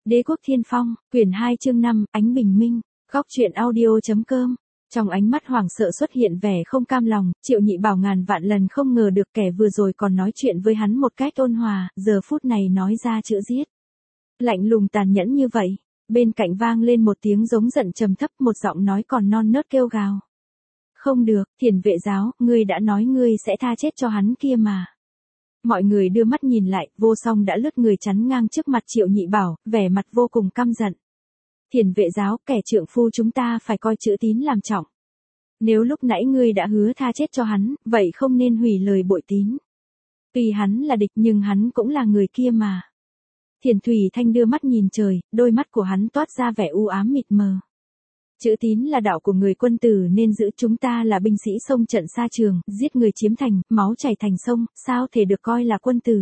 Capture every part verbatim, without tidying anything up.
Đế quốc Thiên Phong, quyển hai chương năm, ánh bình minh, góc truyện audio.com. Trong ánh mắt hoảng sợ xuất hiện vẻ không cam lòng, Triệu Nhị Bảo ngàn vạn lần không ngờ được kẻ vừa rồi còn nói chuyện với hắn một cách ôn hòa, giờ phút này nói ra chữ giết. Lạnh lùng tàn nhẫn như vậy, bên cạnh vang lên một tiếng giống giận trầm thấp, một giọng nói còn non nớt kêu gào. Không được, Thiền Vệ Giáo, ngươi đã nói ngươi sẽ tha chết cho hắn kia mà. Mọi người đưa mắt nhìn lại, Vô Song đã lướt người chắn ngang trước mặt Triệu Nhị Bảo, vẻ mặt vô cùng căm giận. Thiền Vệ Giáo, kẻ trượng phu chúng ta phải coi chữ tín làm trọng. Nếu lúc nãy ngươi đã hứa tha chết cho hắn, vậy không nên hủy lời bội tín. Tuy hắn là địch nhưng hắn cũng là người kia mà. Thiền Thủy Thanh đưa mắt nhìn trời, đôi mắt của hắn toát ra vẻ u ám mịt mờ. Chữ tín là đạo của người quân tử nên giữ, chúng ta là binh sĩ sông trận xa trường, giết người chiếm thành, máu chảy thành sông, sao thể được coi là quân tử.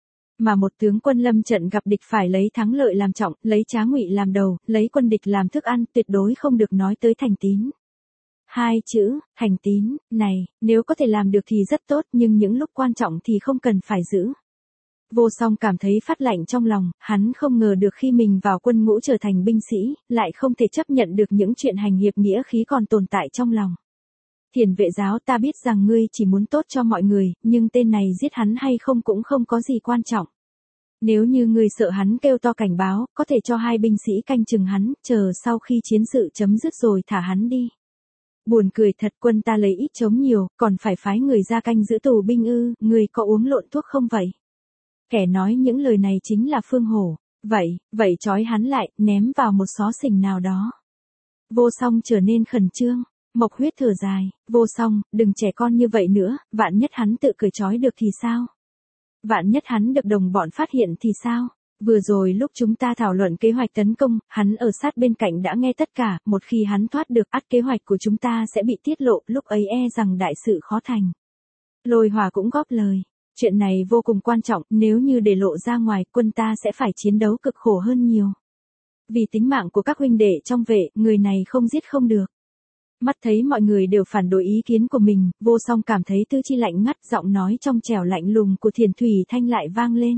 Mà một tướng quân lâm trận gặp địch phải lấy thắng lợi làm trọng, lấy trá ngụy làm đầu, lấy quân địch làm thức ăn, tuyệt đối không được nói tới thành tín. Hai chữ, thành tín, này, nếu có thể làm được thì rất tốt, nhưng những lúc quan trọng thì không cần phải giữ. Vô Song cảm thấy phát lạnh trong lòng, hắn không ngờ được khi mình vào quân ngũ trở thành binh sĩ, lại không thể chấp nhận được những chuyện hành hiệp nghĩa khí còn tồn tại trong lòng. Thiền Vệ Giáo, ta biết rằng ngươi chỉ muốn tốt cho mọi người, nhưng tên này giết hắn hay không cũng không có gì quan trọng. Nếu như ngươi sợ hắn kêu to cảnh báo, có thể cho hai binh sĩ canh chừng hắn, chờ sau khi chiến sự chấm dứt rồi thả hắn đi. Buồn cười thật, quân ta lấy ít chống nhiều, còn phải phái người ra canh giữ tù binh ư, ngươi có uống lộn thuốc không vậy? Kẻ nói những lời này chính là Phương Hổ. Vậy, vậy trói hắn lại, ném vào một xó xỉnh nào đó. Vô Song trở nên khẩn trương. Mộc Huyết thở dài, Vô Song, đừng trẻ con như vậy nữa, vạn nhất hắn tự cởi trói được thì sao? Vạn nhất hắn được đồng bọn phát hiện thì sao? Vừa rồi lúc chúng ta thảo luận kế hoạch tấn công, hắn ở sát bên cạnh đã nghe tất cả, một khi hắn thoát được, ắt kế hoạch của chúng ta sẽ bị tiết lộ, lúc ấy e rằng đại sự khó thành. Lôi Hòa cũng góp lời. Chuyện này vô cùng quan trọng, nếu như để lộ ra ngoài, quân ta sẽ phải chiến đấu cực khổ hơn nhiều. Vì tính mạng của các huynh đệ trong vệ, người này không giết không được. Mắt thấy mọi người đều phản đối ý kiến của mình, Vô Song cảm thấy tư chi lạnh ngắt, giọng nói trong trẻo lạnh lùng của Thiền Thủy Thanh lại vang lên.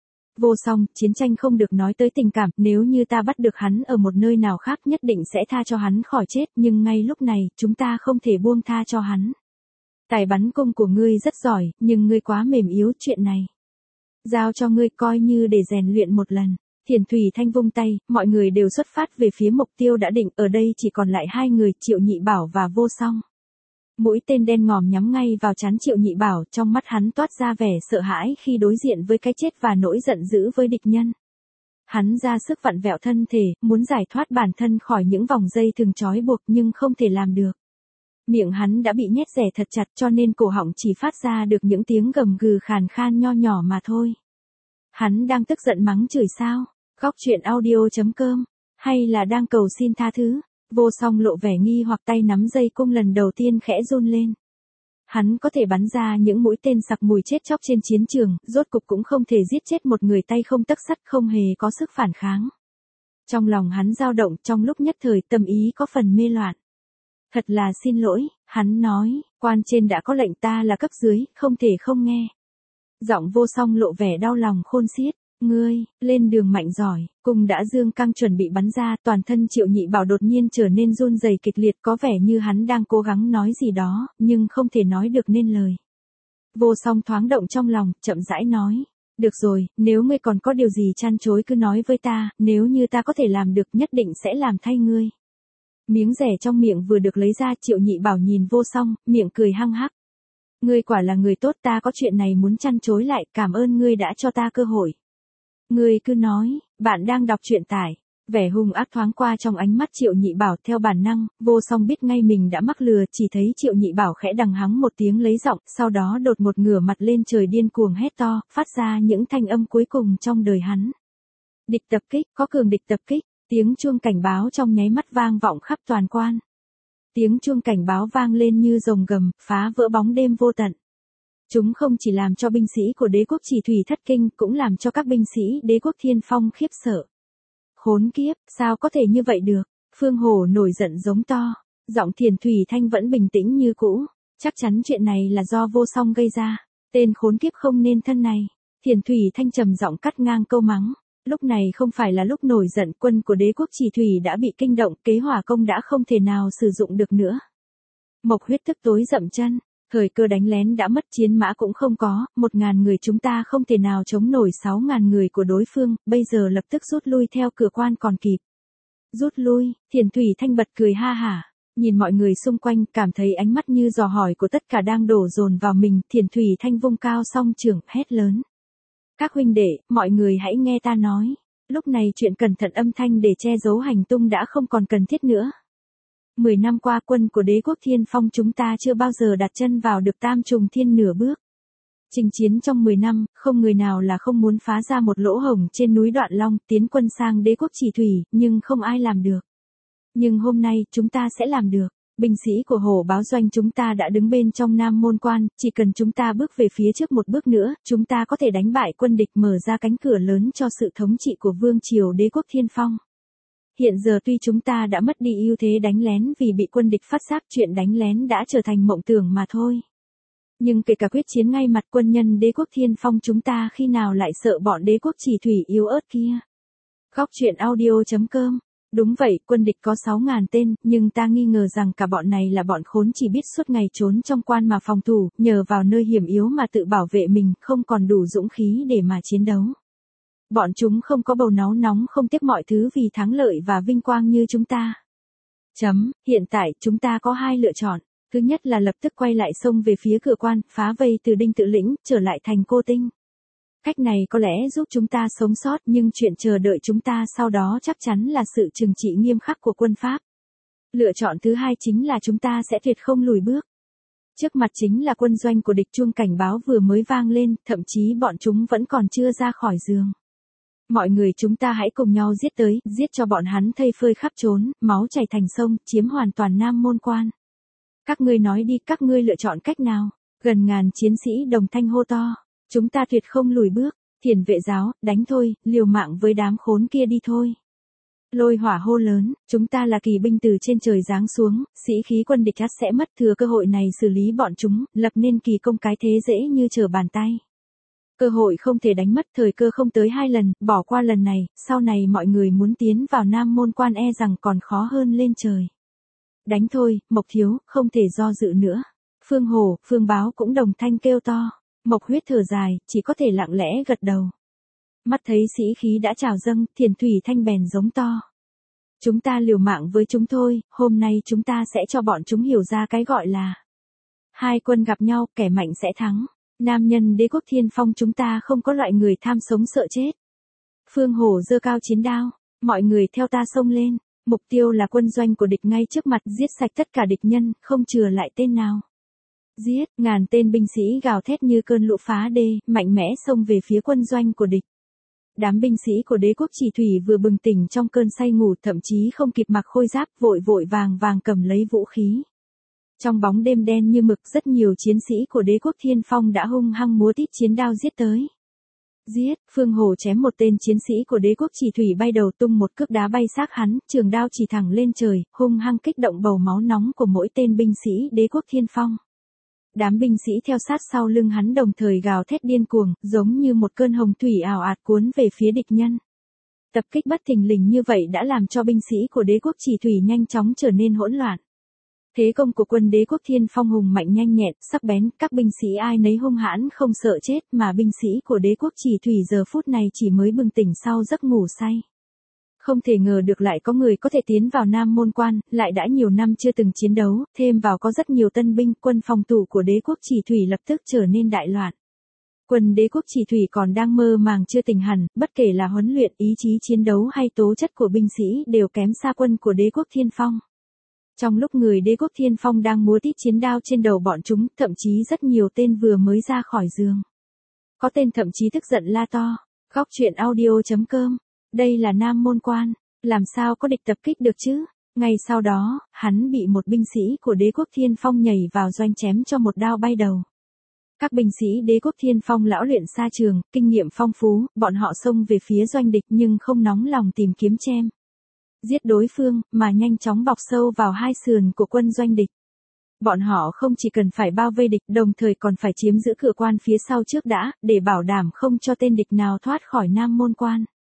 Vô Song, chiến tranh không được nói tới tình cảm, nếu như ta bắt được hắn ở một nơi nào khác nhất định sẽ tha cho hắn khỏi chết, nhưng ngay lúc này, chúng ta không thể buông tha cho hắn. Tài bắn cung của ngươi rất giỏi, nhưng ngươi quá mềm yếu, chuyện này giao cho ngươi coi như để rèn luyện một lần. Thiền Thủy Thanh vung tay, mọi người đều xuất phát về phía mục tiêu đã định, ở đây chỉ còn lại hai người, Triệu Nhị Bảo và Vô Song. Mũi tên đen ngòm nhắm ngay vào trán Triệu Nhị Bảo, trong mắt hắn toát ra vẻ sợ hãi khi đối diện với cái chết và nỗi giận dữ với địch nhân. Hắn ra sức vặn vẹo thân thể, muốn giải thoát bản thân khỏi những vòng dây thường trói buộc nhưng không thể làm được. Miệng hắn đã bị nhét rẻ thật chặt cho nên cổ họng chỉ phát ra được những tiếng gầm gừ khàn khan nho nhỏ mà thôi. Hắn đang tức giận mắng chửi sao? Góc truyện audio.com. Hay là đang cầu xin tha thứ? Vô Song lộ vẻ nghi hoặc, tay nắm dây cung lần đầu tiên khẽ run lên. Hắn có thể bắn ra những mũi tên sặc mùi chết chóc trên chiến trường, rốt cục cũng không thể giết chết một người tay không tấc sắt, không hề có sức phản kháng. Trong lòng hắn dao động, trong lúc nhất thời tâm ý có phần mê loạn. Thật là xin lỗi, hắn nói, quan trên đã có lệnh, ta là cấp dưới, không thể không nghe. Giọng Vô Song lộ vẻ đau lòng khôn xiết. Ngươi, lên đường mạnh giỏi, cung đã dương căng chuẩn bị bắn ra, toàn thân Triệu Nhị Bảo đột nhiên trở nên run rẩy kịch liệt, có vẻ như hắn đang cố gắng nói gì đó, nhưng không thể nói được nên lời. Vô Song thoáng động trong lòng, chậm rãi nói. Được rồi, nếu ngươi còn có điều gì chăn chối cứ nói với ta, nếu như ta có thể làm được nhất định sẽ làm thay ngươi. Miếng rẻ trong miệng vừa được lấy ra, Triệu Nhị Bảo nhìn Vô Song, miệng cười hăng hắc. Ngươi quả là người tốt, ta có chuyện này muốn chăn chối lại, cảm ơn ngươi đã cho ta cơ hội. Ngươi cứ nói, bạn đang đọc truyện tải. Vẻ hung ác thoáng qua trong ánh mắt Triệu Nhị Bảo, theo bản năng, Vô Song biết ngay mình đã mắc lừa, chỉ thấy Triệu Nhị Bảo khẽ đằng hắng một tiếng lấy giọng, sau đó đột ngột ngửa mặt lên trời điên cuồng hét to, phát ra những thanh âm cuối cùng trong đời hắn. Địch tập kích, có cường địch tập kích, tiếng chuông cảnh báo trong nháy mắt vang vọng khắp toàn quan. Tiếng chuông cảnh báo vang lên như rồng gầm, phá vỡ bóng đêm vô tận. Chúng không chỉ làm cho binh sĩ của đế quốc Chỉ Thủy thất kinh, cũng làm cho các binh sĩ đế quốc Thiên Phong khiếp sợ. Khốn kiếp, sao có thể như vậy được? Phương Hổ nổi giận giống to. Giọng Thiền Thủy Thanh vẫn bình tĩnh như cũ. Chắc chắn chuyện này là do Vô Song gây ra. Tên khốn kiếp không nên thân này. Thiền Thủy Thanh trầm giọng cắt ngang câu mắng. Lúc này không phải là lúc nổi giận, quân của đế quốc Chỉ Thủy đã bị kinh động, kế hỏa công đã không thể nào sử dụng được nữa. Mộc Huyết tức tối dậm chân, thời cơ đánh lén đã mất, chiến mã cũng không có, một ngàn người chúng ta không thể nào chống nổi sáu ngàn người của đối phương, bây giờ lập tức rút lui theo cửa quan còn kịp. Rút lui, Thiền Thủy Thanh bật cười ha hả, nhìn mọi người xung quanh, cảm thấy ánh mắt như dò hỏi của tất cả đang đổ dồn vào mình, Thiền Thủy Thanh vung cao song trưởng, hét lớn. Các huynh đệ, mọi người hãy nghe ta nói. Lúc này chuyện cẩn thận âm thanh để che giấu hành tung đã không còn cần thiết nữa. Mười năm qua quân của đế quốc Thiên Phong chúng ta chưa bao giờ đặt chân vào được Tam Trùng Thiên nửa bước. Chinh chiến trong mười năm, không người nào là không muốn phá ra một lỗ hổng trên núi Đoạn Long tiến quân sang đế quốc Chỉ Thủy, nhưng không ai làm được. Nhưng hôm nay chúng ta sẽ làm được. Binh sĩ của Hổ Báo Doanh chúng ta đã đứng bên trong Nam Môn Quan, chỉ cần chúng ta bước về phía trước một bước nữa, chúng ta có thể đánh bại quân địch, mở ra cánh cửa lớn cho sự thống trị của Vương Triều đế quốc Thiên Phong. Hiện giờ tuy chúng ta đã mất đi ưu thế đánh lén vì bị quân địch phát giác, chuyện đánh lén đã trở thành mộng tưởng mà thôi. Nhưng kể cả quyết chiến ngay mặt quân nhân đế quốc Thiên Phong chúng ta khi nào lại sợ bọn đế quốc Chỉ Thủy yếu ớt kia. Góc truyện audio chấm com. Đúng vậy, quân địch có sáu ngàn tên, nhưng ta nghi ngờ rằng cả bọn này là bọn khốn chỉ biết suốt ngày trốn trong quan mà phòng thủ, nhờ vào nơi hiểm yếu mà tự bảo vệ mình, không còn đủ dũng khí để mà chiến đấu. Bọn chúng không có bầu náu nóng không tiếc mọi thứ vì thắng lợi và vinh quang như chúng ta. Chấm, hiện tại chúng ta có hai lựa chọn. Thứ nhất là lập tức quay lại xông về phía cửa quan, phá vây từ Đinh Tự Lĩnh, trở lại thành Cô Tinh. Cách này có lẽ giúp chúng ta sống sót, nhưng chuyện chờ đợi chúng ta sau đó chắc chắn là sự trừng trị nghiêm khắc của quân Pháp. Lựa chọn thứ hai chính là chúng ta sẽ tuyệt không lùi bước. Trước mặt chính là quân doanh của địch, chuông cảnh báo vừa mới vang lên, thậm chí bọn chúng vẫn còn chưa ra khỏi giường. Mọi người chúng ta hãy cùng nhau giết tới, giết cho bọn hắn thây phơi khắp trốn, máu chảy thành sông, chiếm hoàn toàn Nam Môn Quan. Các ngươi nói đi, các ngươi lựa chọn cách nào? Gần ngàn chiến sĩ đồng thanh hô to. Chúng ta tuyệt không lùi bước. Thiền Vệ giáo, đánh thôi, liều mạng với đám khốn kia đi thôi. Lôi Hỏa hô lớn, chúng ta là kỳ binh từ trên trời giáng xuống, sĩ khí quân địch ắt sẽ mất, thừa cơ hội này xử lý bọn chúng, lập nên kỳ công cái thế dễ như trở bàn tay. Cơ hội không thể đánh mất, thời cơ không tới hai lần, bỏ qua lần này, sau này mọi người muốn tiến vào Nam Môn Quan e rằng còn khó hơn lên trời. Đánh thôi, Mộc Thiếu, không thể do dự nữa. Phương Hổ, Phương Báo cũng đồng thanh kêu to. Mộc Huyết thở dài, chỉ có thể lặng lẽ gật đầu. Mắt thấy sĩ khí đã trào dâng, Thiền Thủy Thanh bèn giống to. Chúng ta liều mạng với chúng thôi, hôm nay chúng ta sẽ cho bọn chúng hiểu ra cái gọi là hai quân gặp nhau, kẻ mạnh sẽ thắng. Nam nhân đế quốc Thiên Phong chúng ta không có loại người tham sống sợ chết. Phương Hổ giơ cao chiến đao, mọi người theo ta xông lên, mục tiêu là quân doanh của địch ngay trước mặt, giết sạch tất cả địch nhân, không chừa lại tên nào. Giết, ngàn tên binh sĩ gào thét như cơn lũ phá đê, mạnh mẽ xông về phía quân doanh của địch. Đám binh sĩ của đế quốc Chỉ Thủy vừa bừng tỉnh trong cơn say ngủ, thậm chí không kịp mặc khôi giáp, vội vội vàng vàng cầm lấy vũ khí. Trong bóng đêm đen như mực, rất nhiều chiến sĩ của đế quốc Thiên Phong đã hung hăng múa tít chiến đao giết tới. Giết, Phương Hồ chém một tên chiến sĩ của đế quốc Chỉ Thủy bay đầu, tung một cước đá bay xác hắn, trường đao chỉ thẳng lên trời, hung hăng kích động bầu máu nóng của mỗi tên binh sĩ đế quốc Thiên Phong. Đám binh sĩ theo sát sau lưng hắn đồng thời gào thét điên cuồng, giống như một cơn hồng thủy ào ạt cuốn về phía địch nhân. Tập kích bất thình lình như vậy đã làm cho binh sĩ của đế quốc Chỉ Thủy nhanh chóng trở nên hỗn loạn. Thế công của quân đế quốc Thiên Phong hùng mạnh nhanh nhẹn, sắc bén, các binh sĩ ai nấy hung hãn không sợ chết, mà binh sĩ của đế quốc Chỉ Thủy giờ phút này chỉ mới bừng tỉnh sau giấc ngủ say. Không thể ngờ được lại có người có thể tiến vào Nam Môn Quan, lại đã nhiều năm chưa từng chiến đấu, thêm vào có rất nhiều tân binh, quân phòng thủ của đế quốc Chỉ Thủy lập tức trở nên đại loạn. Quân đế quốc Chỉ Thủy còn đang mơ màng chưa tỉnh hẳn, bất kể là huấn luyện, ý chí chiến đấu hay tố chất của binh sĩ đều kém xa quân của đế quốc Thiên Phong. Trong lúc người đế quốc Thiên Phong đang múa tít chiến đao trên đầu bọn chúng, thậm chí rất nhiều tên vừa mới ra khỏi giường. Có tên thậm chí tức giận la to, góc truyện audio chấm com. Đây là Nam Môn Quan, làm sao có địch tập kích được chứ? Ngay sau đó, hắn bị một binh sĩ của đế quốc Thiên Phong nhảy vào doanh chém cho một đao bay đầu. Các binh sĩ đế quốc Thiên Phong lão luyện xa trường, kinh nghiệm phong phú, bọn họ xông về phía doanh địch nhưng không nóng lòng tìm kiếm chém giết đối phương, mà nhanh chóng bọc sâu vào hai sườn của quân doanh địch. Bọn họ không chỉ cần phải bao vây địch, đồng thời còn phải chiếm giữ cửa quan phía sau trước đã, để bảo đảm không cho tên địch nào thoát khỏi Nam Môn Quan.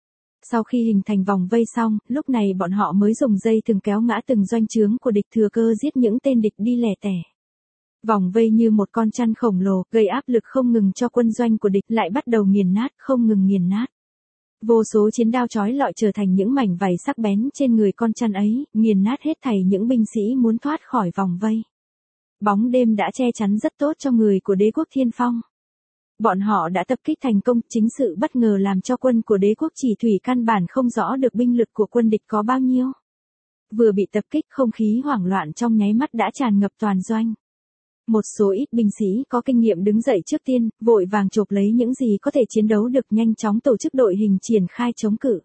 Sau khi hình thành vòng vây xong, lúc này bọn họ mới dùng dây thừng kéo ngã từng doanh trướng của địch, thừa cơ giết những tên địch đi lẻ tẻ. Vòng vây như một con chăn khổng lồ, gây áp lực không ngừng cho quân doanh của địch, lại bắt đầu nghiền nát, không ngừng nghiền nát. Vô số chiến đao chói lọi trở thành những mảnh vảy sắc bén trên người con chăn ấy, nghiền nát hết thảy những binh sĩ muốn thoát khỏi vòng vây. Bóng đêm đã che chắn rất tốt cho người của đế quốc Thiên Phong. Bọn họ đã tập kích thành công, chính sự bất ngờ làm cho quân của đế quốc Chỉ Thủy căn bản không rõ được binh lực của quân địch có bao nhiêu. Vừa bị tập kích, không khí hoảng loạn trong nháy mắt đã tràn ngập toàn doanh. Một số ít binh sĩ có kinh nghiệm đứng dậy trước tiên, vội vàng chộp lấy những gì có thể chiến đấu được, nhanh chóng tổ chức đội hình triển khai chống cự.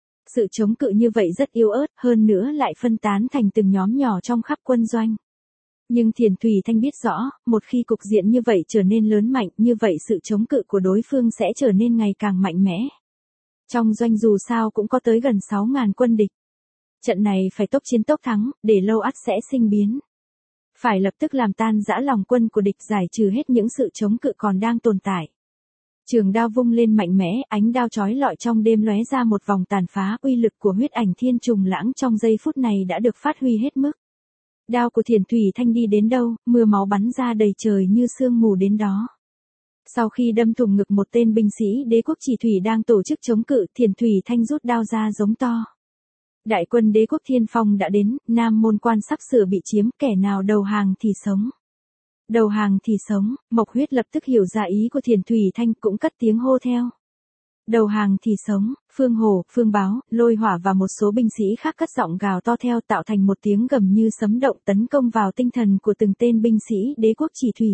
Sự chống cự như vậy rất yếu ớt, hơn nữa lại phân tán thành từng nhóm nhỏ trong khắp quân doanh. Nhưng Thiền Thủy Thanh biết rõ, một khi cục diện như vậy trở nên lớn mạnh, như vậy sự chống cự của đối phương sẽ trở nên ngày càng mạnh mẽ. Trong doanh dù sao cũng có tới gần sáu nghìn quân địch. Trận này phải tốc chiến tốc thắng, để lâu ắt sẽ sinh biến. Phải lập tức làm tan rã lòng quân của địch, giải trừ hết những sự chống cự còn đang tồn tại. Trường đao vung lên mạnh mẽ, ánh đao chói lọi trong đêm lóe ra một vòng tàn phá, uy lực của huyết ảnh thiên trùng lãng trong giây phút này đã được phát huy hết mức. Đao của Thiền Thủy Thanh đi đến đâu, mưa máu bắn ra đầy trời như sương mù đến đó. Sau khi đâm thủng ngực một tên binh sĩ đế quốc Chỉ Thủy đang tổ chức chống cự, Thiền Thủy Thanh rút đao ra giống to. Đại quân đế quốc Thiên Phong đã đến, Nam Môn Quan sắp sửa bị chiếm, kẻ nào đầu hàng thì sống. Đầu hàng thì sống, Mộc Huyết lập tức hiểu ra ý của Thiền Thủy Thanh, cũng cất tiếng hô theo. Đầu hàng thì sống, Phương Hổ, Phương Báo, Lôi Hỏa và một số binh sĩ khác cất giọng gào to theo, tạo thành một tiếng gầm như sấm động tấn công vào tinh thần của từng tên binh sĩ đế quốc Chỉ Thủy.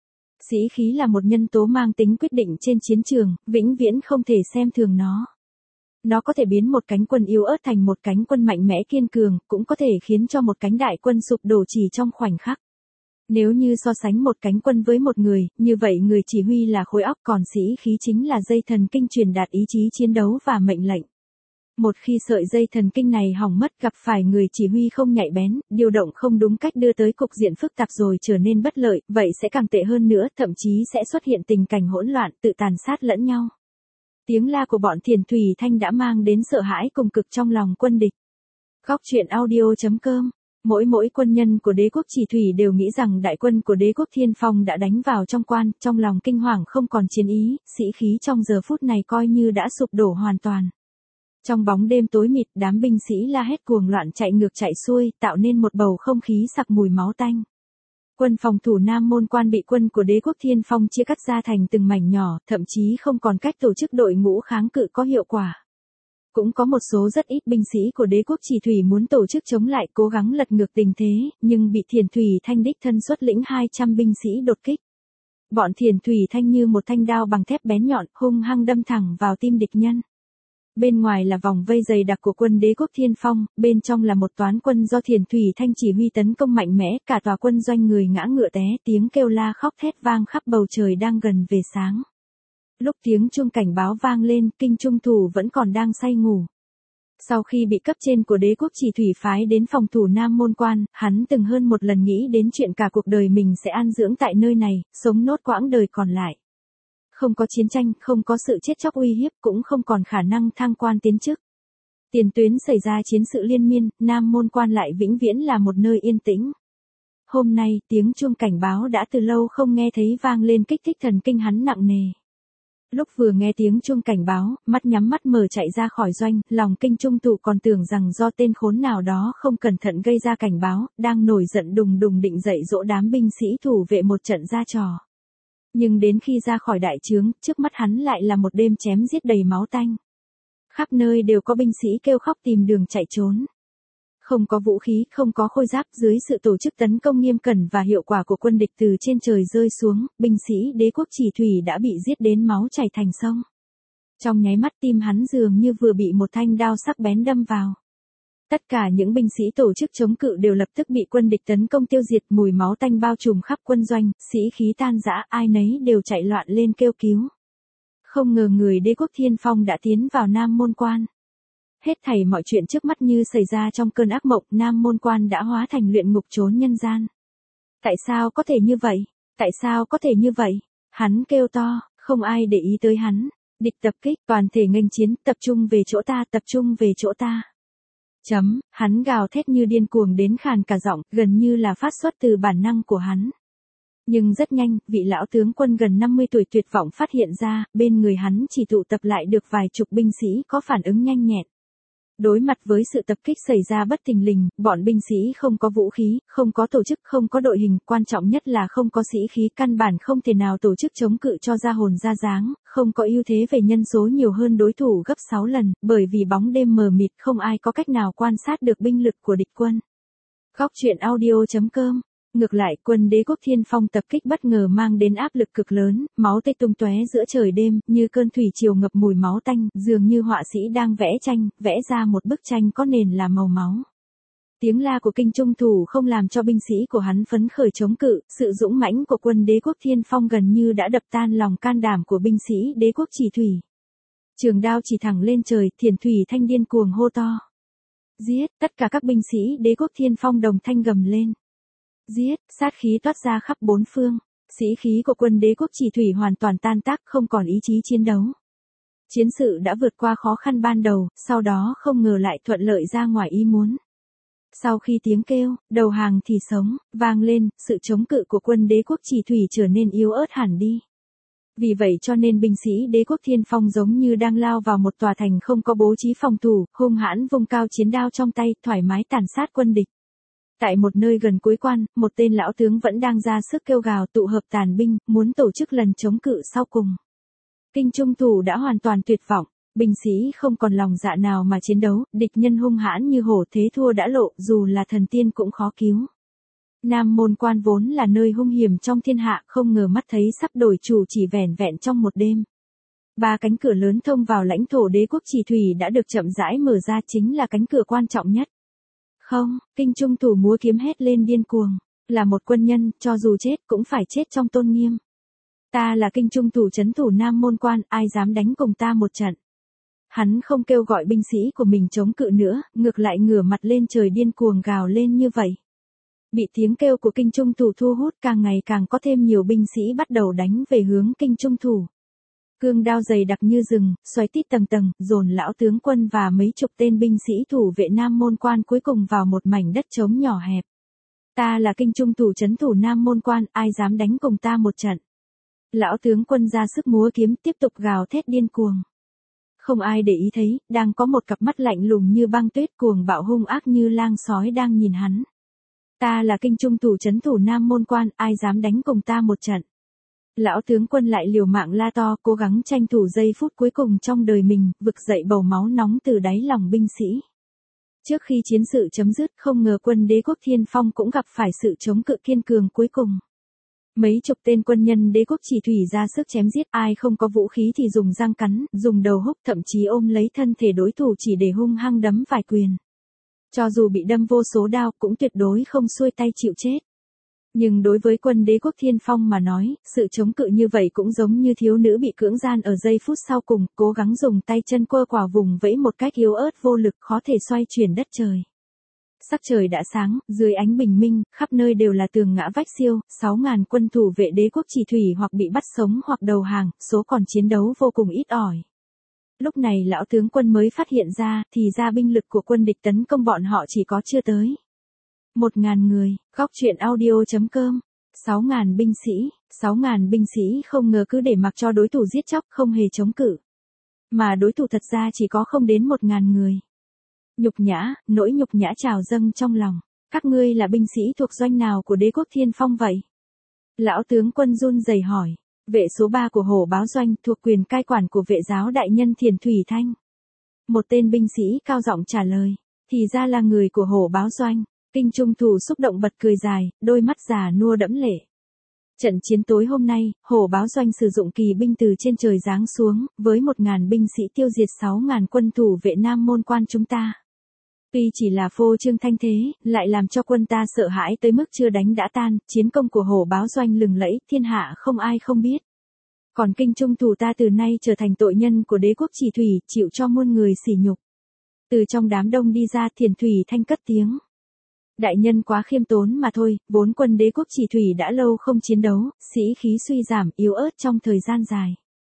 Sĩ khí là một nhân tố mang tính quyết định trên chiến trường, vĩnh viễn không thể xem thường nó. Nó có thể biến một cánh quân yếu ớt thành một cánh quân mạnh mẽ kiên cường, cũng có thể khiến cho một cánh đại quân sụp đổ chỉ trong khoảnh khắc. Nếu như so sánh một cánh quân với một người, như vậy người chỉ huy là khối óc, còn sĩ khí chính là dây thần kinh truyền đạt ý chí chiến đấu và mệnh lệnh. Một khi sợi dây thần kinh này hỏng mất, gặp phải người chỉ huy không nhạy bén, điều động không đúng cách, đưa tới cục diện phức tạp rồi trở nên bất lợi, vậy sẽ càng tệ hơn nữa, thậm chí sẽ xuất hiện tình cảnh hỗn loạn, tự tàn sát lẫn nhau. Tiếng la của bọn Thiền Thủy Thanh đã mang đến sợ hãi cùng cực trong lòng quân địch. Góc truyện audio chấm com. Mỗi mỗi quân nhân của đế quốc Chỉ Thủy đều nghĩ rằng đại quân của đế quốc Thiên Phong đã đánh vào trong quan, trong lòng kinh hoàng không còn chiến ý, sĩ khí trong giờ phút này coi như đã sụp đổ hoàn toàn. Trong bóng đêm tối mịt, đám binh sĩ la hét cuồng loạn chạy ngược chạy xuôi, tạo nên một bầu không khí sặc mùi máu tanh. Quân phòng thủ Nam Môn Quan bị quân của đế quốc Thiên Phong chia cắt ra thành từng mảnh nhỏ, thậm chí không còn cách tổ chức đội ngũ kháng cự có hiệu quả. Cũng có một số rất ít binh sĩ của đế quốc Chỉ Thủy muốn tổ chức chống lại, cố gắng lật ngược tình thế, nhưng bị Thiền Thủy Thanh đích thân xuất lĩnh hai trăm binh sĩ đột kích. Bọn Thiền Thủy Thanh như một thanh đao bằng thép bén nhọn, hung hăng đâm thẳng vào tim địch nhân. Bên ngoài là vòng vây dày đặc của quân đế quốc Thiên Phong, bên trong là một toán quân do Thiền Thủy Thanh chỉ huy tấn công mạnh mẽ, cả tòa quân doanh người ngã ngựa té, tiếng kêu la khóc thét vang khắp bầu trời đang gần về sáng. Lúc tiếng chuông cảnh báo vang lên, Kinh Trung Thủ vẫn còn đang say ngủ. Sau khi bị cấp trên của đế quốc Chỉ Thủy phái đến phòng thủ Nam Môn Quan, hắn từng hơn một lần nghĩ đến chuyện cả cuộc đời mình sẽ an dưỡng tại nơi này, sống nốt quãng đời còn lại. Không có chiến tranh, không có sự chết chóc uy hiếp, cũng không còn khả năng thăng quan tiến chức. Tiền tuyến xảy ra chiến sự liên miên, Nam Môn Quan lại vĩnh viễn là một nơi yên tĩnh. Hôm nay, tiếng chuông cảnh báo đã từ lâu không nghe thấy vang lên, kích thích thần kinh hắn nặng nề. Lúc vừa nghe tiếng chuông cảnh báo, mắt nhắm mắt mở chạy ra khỏi doanh, lòng Kinh Trung Tụ còn tưởng rằng do tên khốn nào đó không cẩn thận gây ra cảnh báo, đang nổi giận đùng đùng định dạy dỗ đám binh sĩ thủ vệ một trận ra trò. Nhưng đến khi ra khỏi đại trướng, trước mắt hắn lại là một đêm chém giết đầy máu tanh. Khắp nơi đều có binh sĩ kêu khóc tìm đường chạy trốn. Không có vũ khí, không có khôi giáp, dưới sự tổ chức tấn công nghiêm cẩn và hiệu quả của quân địch từ trên trời rơi xuống, binh sĩ đế quốc Chỉ Thủy đã bị giết đến máu chảy thành sông. Trong nháy mắt tim hắn dường như vừa bị một thanh đao sắc bén đâm vào. Tất cả những binh sĩ tổ chức chống cự đều lập tức bị quân địch tấn công tiêu diệt, mùi máu tanh bao trùm khắp quân doanh, sĩ khí tan rã, ai nấy đều chạy loạn lên kêu cứu. Không ngờ người đế quốc Thiên Phong đã tiến vào Nam Môn Quan. Hết thảy mọi chuyện trước mắt như xảy ra trong cơn ác mộng, Nam Môn Quan đã hóa thành luyện ngục trốn nhân gian. Tại sao có thể như vậy? Tại sao có thể như vậy? Hắn kêu to, không ai để ý tới hắn. Địch tập kích, toàn thể nghênh chiến, tập trung về chỗ ta, tập trung về chỗ ta. Chấm, hắn gào thét như điên cuồng đến khàn cả giọng, gần như là phát xuất từ bản năng của hắn. Nhưng rất nhanh, vị lão tướng quân gần năm mươi tuổi tuyệt vọng phát hiện ra, bên người hắn chỉ tụ tập lại được vài chục binh sĩ có phản ứng nhanh nhẹn. Đối mặt với sự tập kích xảy ra bất thình lình, bọn binh sĩ không có vũ khí, không có tổ chức, không có đội hình, quan trọng nhất là không có sĩ khí, căn bản không thể nào tổ chức chống cự cho ra hồn ra dáng, không có ưu thế về nhân số nhiều hơn đối thủ gấp sáu lần, bởi vì bóng đêm mờ mịt không ai có cách nào quan sát được binh lực của địch quân. Góc truyện audio chấm com. Ngược lại, quân Đế quốc Thiên Phong tập kích bất ngờ mang đến áp lực cực lớn, máu tươi tung tóe giữa trời đêm, như cơn thủy triều ngập mùi máu tanh, dường như họa sĩ đang vẽ tranh, vẽ ra một bức tranh có nền là màu máu. Tiếng la của kinh trung thủ không làm cho binh sĩ của hắn phấn khởi chống cự, sự dũng mãnh của quân Đế quốc Thiên Phong gần như đã đập tan lòng can đảm của binh sĩ Đế quốc Chỉ Thủy. Trường đao chỉ thẳng lên trời, Thiền Thủy Thanh điên cuồng hô to. Giết, tất cả các binh sĩ Đế quốc Thiên Phong đồng thanh gầm lên. Giết, sát khí toát ra khắp bốn phương, sĩ khí của quân Đế quốc Chỉ Thủy hoàn toàn tan tác, không còn ý chí chiến đấu. Chiến sự đã vượt qua khó khăn ban đầu, sau đó không ngờ lại thuận lợi ra ngoài ý muốn. Sau khi tiếng kêu, đầu hàng thì sống, vang lên, sự chống cự của quân Đế quốc Chỉ Thủy trở nên yếu ớt hẳn đi. Vì vậy cho nên binh sĩ Đế quốc Thiên Phong giống như đang lao vào một tòa thành không có bố trí phòng thủ, hung hãn vung cao chiến đao trong tay, thoải mái tàn sát quân địch. Tại một nơi gần cuối quan, một tên lão tướng vẫn đang ra sức kêu gào tụ hợp tàn binh, muốn tổ chức lần chống cự sau cùng. Kinh trung thủ đã hoàn toàn tuyệt vọng, binh sĩ không còn lòng dạ nào mà chiến đấu, địch nhân hung hãn như hổ, thế thua đã lộ, dù là thần tiên cũng khó cứu. Nam môn quan vốn là nơi hung hiểm trong thiên hạ, không ngờ mắt thấy sắp đổi chủ chỉ vẻn vẹn trong một đêm. Ba cánh cửa lớn thông vào lãnh thổ Đế quốc Chỉ Thủy đã được chậm rãi mở ra, chính là cánh cửa quan trọng nhất. Không, kinh trung thủ múa kiếm hét lên điên cuồng, là một quân nhân, cho dù chết cũng phải chết trong tôn nghiêm. Ta là kinh trung thủ trấn thủ Nam môn quan, ai dám đánh cùng ta một trận. Hắn không kêu gọi binh sĩ của mình chống cự nữa, ngược lại ngửa mặt lên trời điên cuồng gào lên như vậy. Bị tiếng kêu của kinh trung thủ thu hút, càng ngày càng có thêm nhiều binh sĩ bắt đầu đánh về hướng kinh trung thủ. Cương đao dày đặc như rừng, xoáy tít tầng tầng, dồn lão tướng quân và mấy chục tên binh sĩ thủ vệ Nam môn quan cuối cùng vào một mảnh đất trống nhỏ hẹp. Ta là kinh trung thủ trấn thủ Nam môn quan, ai dám đánh cùng ta một trận. Lão tướng quân ra sức múa kiếm, tiếp tục gào thét điên cuồng. Không ai để ý thấy, đang có một cặp mắt lạnh lùng như băng tuyết, cuồng bạo hung ác như lang sói đang nhìn hắn. Ta là kinh trung thủ trấn thủ Nam môn quan, ai dám đánh cùng ta một trận. Lão tướng quân lại liều mạng la to, cố gắng tranh thủ giây phút cuối cùng trong đời mình, vực dậy bầu máu nóng từ đáy lòng binh sĩ. Trước khi chiến sự chấm dứt, không ngờ quân Đế quốc Thiên Phong cũng gặp phải sự chống cự kiên cường cuối cùng. Mấy chục tên quân nhân Đế quốc Chỉ Thủy ra sức chém giết, ai không có vũ khí thì dùng răng cắn, dùng đầu húc, thậm chí ôm lấy thân thể đối thủ chỉ để hung hăng đấm vài quyền. Cho dù bị đâm vô số đao, cũng tuyệt đối không xuôi tay chịu chết. Nhưng đối với quân Đế quốc Thiên Phong mà nói, sự chống cự như vậy cũng giống như thiếu nữ bị cưỡng gian ở giây phút sau cùng, cố gắng dùng tay chân quơ quào vùng vẫy một cách yếu ớt vô lực, khó thể xoay chuyển đất trời. Sắc trời đã sáng, dưới ánh bình minh, khắp nơi đều là tường ngã vách xiêu, sáu ngàn quân thủ vệ Đế quốc Chỉ Thủy hoặc bị bắt sống hoặc đầu hàng, số còn chiến đấu vô cùng ít ỏi. Lúc này lão tướng quân mới phát hiện ra, thì ra binh lực của quân địch tấn công bọn họ chỉ có chưa tới một ngàn người. Góc truyện audio chấm com. Sáu ngàn binh sĩ, sáu ngàn binh sĩ không ngờ cứ để mặc cho đối thủ giết chóc, không hề chống cự. Mà đối thủ thật ra chỉ có không đến một ngàn người. Nhục nhã, nỗi nhục nhã trào dâng trong lòng. Các ngươi là binh sĩ thuộc doanh nào của Đế quốc Thiên Phong vậy? Lão tướng quân run rẩy hỏi. Vệ số ba của Hổ Báo Doanh, thuộc quyền cai quản của vệ giáo đại nhân Thiền Thủy Thanh. Một tên binh sĩ cao giọng trả lời. Thì ra là người của Hổ Báo Doanh. Kinh trung thủ xúc động bật cười dài, đôi mắt già nua đẫm lệ. Trận chiến tối hôm nay, Hổ Báo Doanh sử dụng kỳ binh từ trên trời giáng xuống, với một ngàn binh sĩ tiêu diệt sáu ngàn quân thủ vệ Nam môn quan chúng ta. Tuy chỉ là phô trương thanh thế, lại làm cho quân ta sợ hãi tới mức chưa đánh đã tan, chiến công của Hổ Báo Doanh lừng lẫy, thiên hạ không ai không biết. Còn kinh trung thủ ta từ nay trở thành tội nhân của Đế quốc Chỉ Thủy, chịu cho muôn người sỉ nhục. Từ trong đám đông đi ra, Thiền Thủy Thanh cất tiếng. Đại nhân quá khiêm tốn mà thôi, vốn quân Đế quốc Chỉ Thủy đã lâu không chiến đấu, sĩ khí suy giảm, yếu ớt trong thời gian dài.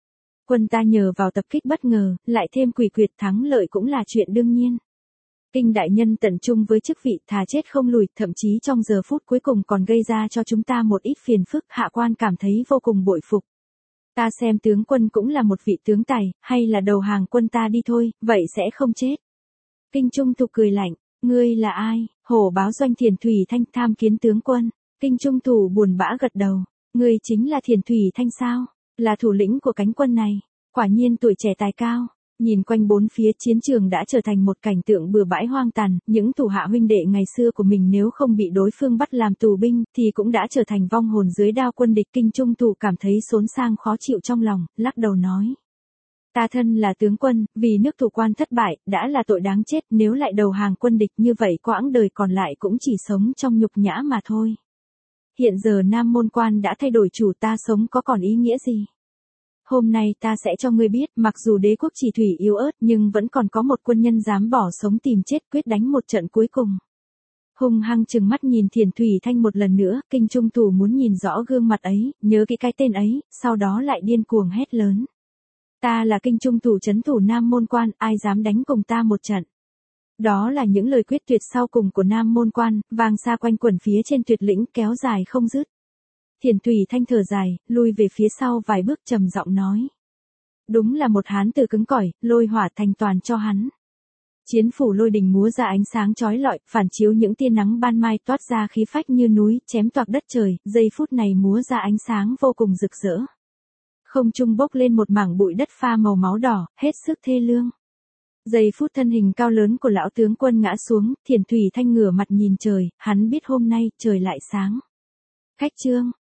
Quân ta nhờ vào tập kích bất ngờ, lại thêm quỷ quyệt thắng lợi cũng là chuyện đương nhiên. Kinh đại nhân tận trung với chức vị thà chết không lùi, thậm chí trong giờ phút cuối cùng còn gây ra cho chúng ta một ít phiền phức, hạ quan cảm thấy vô cùng bội phục. Ta xem tướng quân cũng là một vị tướng tài, hay là đầu hàng quân ta đi thôi, vậy sẽ không chết. Kinh Trung Thủ cười lạnh, ngươi là ai? Hổ báo doanh Thiền Thủy Thanh tham kiến tướng quân. Kinh Trung Thủ buồn bã gật đầu, ngươi chính là Thiền Thủy Thanh sao? Là thủ lĩnh của cánh quân này, quả nhiên tuổi trẻ tài cao. Nhìn quanh bốn phía chiến trường đã trở thành một cảnh tượng bừa bãi hoang tàn, những thủ hạ huynh đệ ngày xưa của mình nếu không bị đối phương bắt làm tù binh thì cũng đã trở thành vong hồn dưới đao quân địch. Kinh Trung Thủ cảm thấy xốn sang khó chịu trong lòng, lắc đầu nói. Ta thân là tướng quân, vì nước thủ quan thất bại, đã là tội đáng chết, nếu lại đầu hàng quân địch như vậy quãng đời còn lại cũng chỉ sống trong nhục nhã mà thôi. Hiện giờ Nam Môn Quan đã thay đổi chủ, ta sống có còn ý nghĩa gì? Hôm nay ta sẽ cho ngươi biết, mặc dù đế quốc chỉ thủy yếu ớt nhưng vẫn còn có một quân nhân dám bỏ sống tìm chết quyết đánh một trận cuối cùng. Hung hăng trừng mắt nhìn Thiền Thủy Thanh một lần nữa, Kinh Trung Thủ muốn nhìn rõ gương mặt ấy, nhớ kỹ cái tên ấy, sau đó lại điên cuồng hét lớn. Ta là Kinh Trung Thủ trấn thủ Nam Môn Quan, ai dám đánh cùng ta một trận? Đó là những lời quyết tuyệt sau cùng của Nam Môn Quan, vang xa quanh quẩn phía trên tuyệt lĩnh kéo dài không dứt. Thiền Thủy Thanh thở dài, lui về phía sau vài bước trầm giọng nói. Đúng là một hán tử cứng cỏi, lôi hỏa thành toàn cho hắn. Chiến phủ lôi đình múa ra ánh sáng chói lọi, phản chiếu những tia nắng ban mai toát ra khí phách như núi, chém toạc đất trời, giây phút này múa ra ánh sáng vô cùng rực rỡ. Không trung bốc lên một mảng bụi đất pha màu máu đỏ, hết sức thê lương. Giây phút thân hình cao lớn của lão tướng quân ngã xuống, Thiền Thủy Thanh ngửa mặt nhìn trời, hắn biết hôm nay trời lại sáng. Khách trương,